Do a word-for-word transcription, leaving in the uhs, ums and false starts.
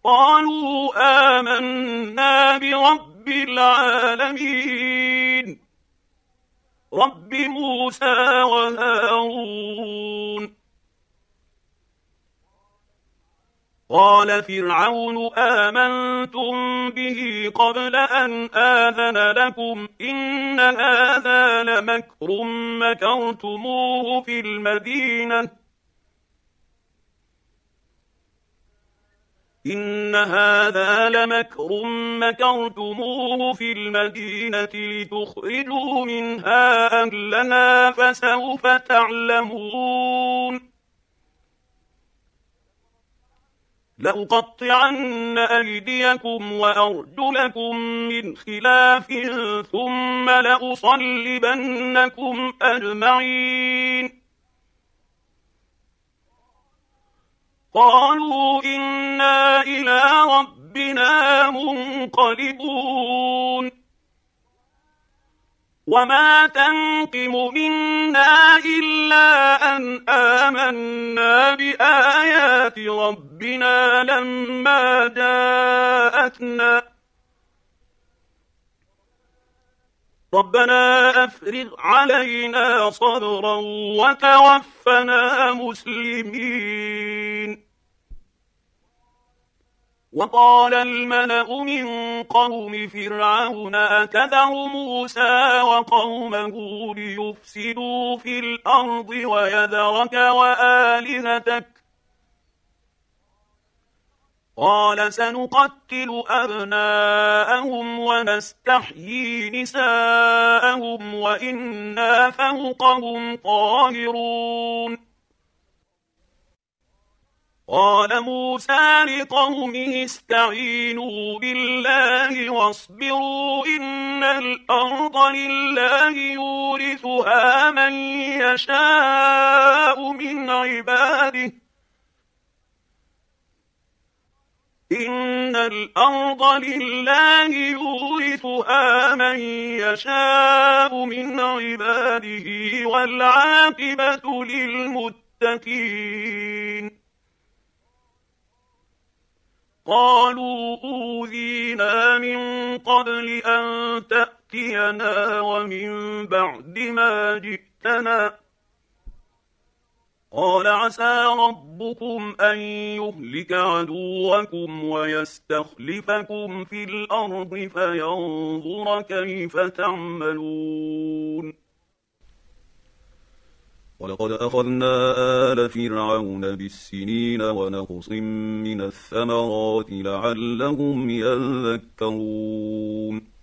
قالوا آمنا برب العالمين رب موسى وهارون. قال فرعون آمنتم به قبل أن آذن لكم إن هذا لمكر مكرتموه في المدينة إن هذا لمكر مكرتموه في المدينة لتخرجوا منها أهلها فسوف تعلمون لأقطعن أيديكم وأرجلكم من خلاف ثم لأصلبنكم أجمعين. قالوا إنا إلى ربنا منقلبون وما تنقم منا إلا أن آمنا بآيات ربنا لما جاءتنا ربنا أفرغ علينا صبرا وتوفنا مسلمين. وقال الملأ من قوم فرعون أتذر موسى وقومه ليفسدوا في الأرض ويذرك وآلهتك قال سنقتل أبناءهم ونستحيي نساءهم وإنا فوقهم قاهرون. قال موسى لقومه استعينوا بالله واصبروا إن الأرض لله يورثها من يشاء من عباده إن الأرض لله يورثها من يشاء من عباده والعاقبة للمتقين. قالوا أوذينا من قبل أن تأتينا ومن بعد ما جئتنا قال عسى ربكم أن يهلك عدوكم ويستخلفكم في الأرض فينظر كيف تعملون. ولقد أخذنا آل فرعون بالسنين ونقص من الثمرات لعلهم يذكرون.